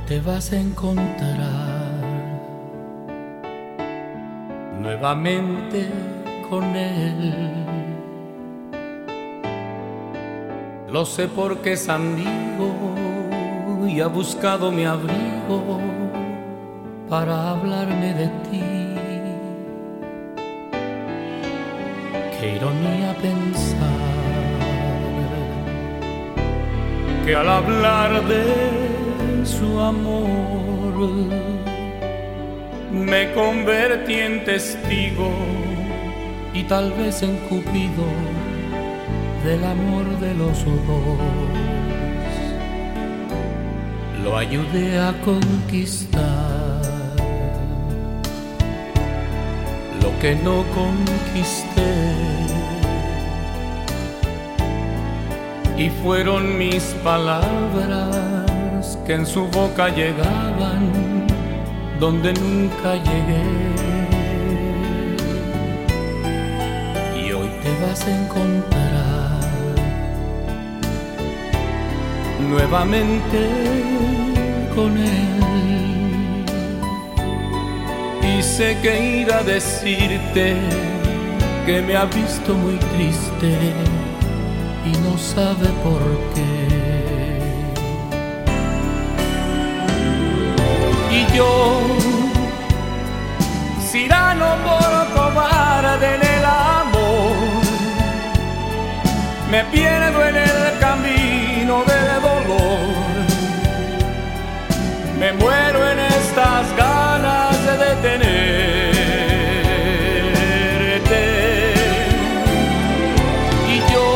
te vas a encontrar nuevamente con él. Lo sé porque es amigo y ha buscado mi abrigo para hablarme de ti. Qué ironía pensar que al hablar de su amor me convertí en testigo y tal vez en Cupido del amor de los dos. Lo ayudé a conquistar lo que no conquisté, y fueron mis palabras que en su boca llegaban donde nunca llegué. Y hoy te vas a encontrar nuevamente con él, y sé que irá a decirte que me ha visto muy triste y no sabe por qué. Y yo, Cyrano por cobarde en el amor, me pierdo en el camino del dolor, me muero en estas ganas de detenerte. Y yo,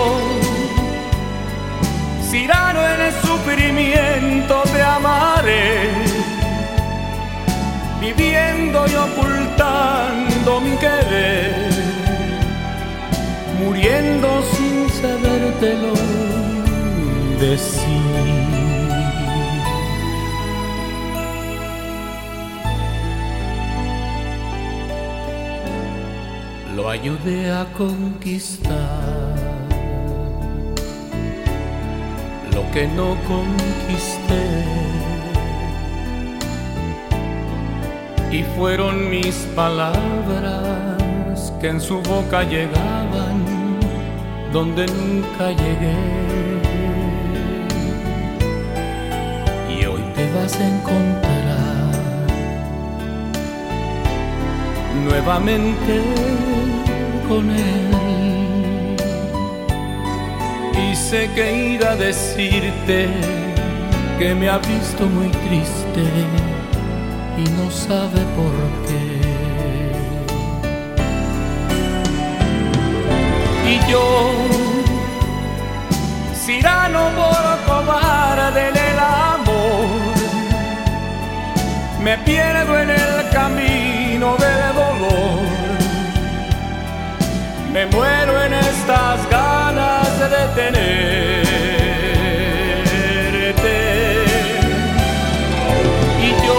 Cyrano en el sufrimiento te amaré, viviendo y ocultando mi querer, muriendo sin sabértelo decir. Lo ayudé a conquistar lo que no conquisté, y fueron mis palabras que en su boca llegaban donde nunca llegué. Y hoy te vas a encontrar nuevamente con él, y sé que irá a decirte que me ha visto muy triste y no sabe por qué. Y yo, Cyrano por cobarde en el amor, me pierdo en el camino del dolor, me muero en estas ganas de detenerte. Y yo,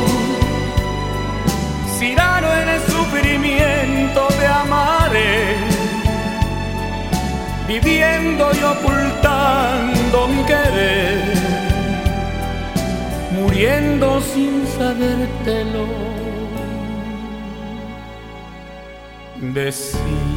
Cyrano en el sufrimiento te amaré, viviendo y ocultando mi querer, muriendo sin sabértelo decir.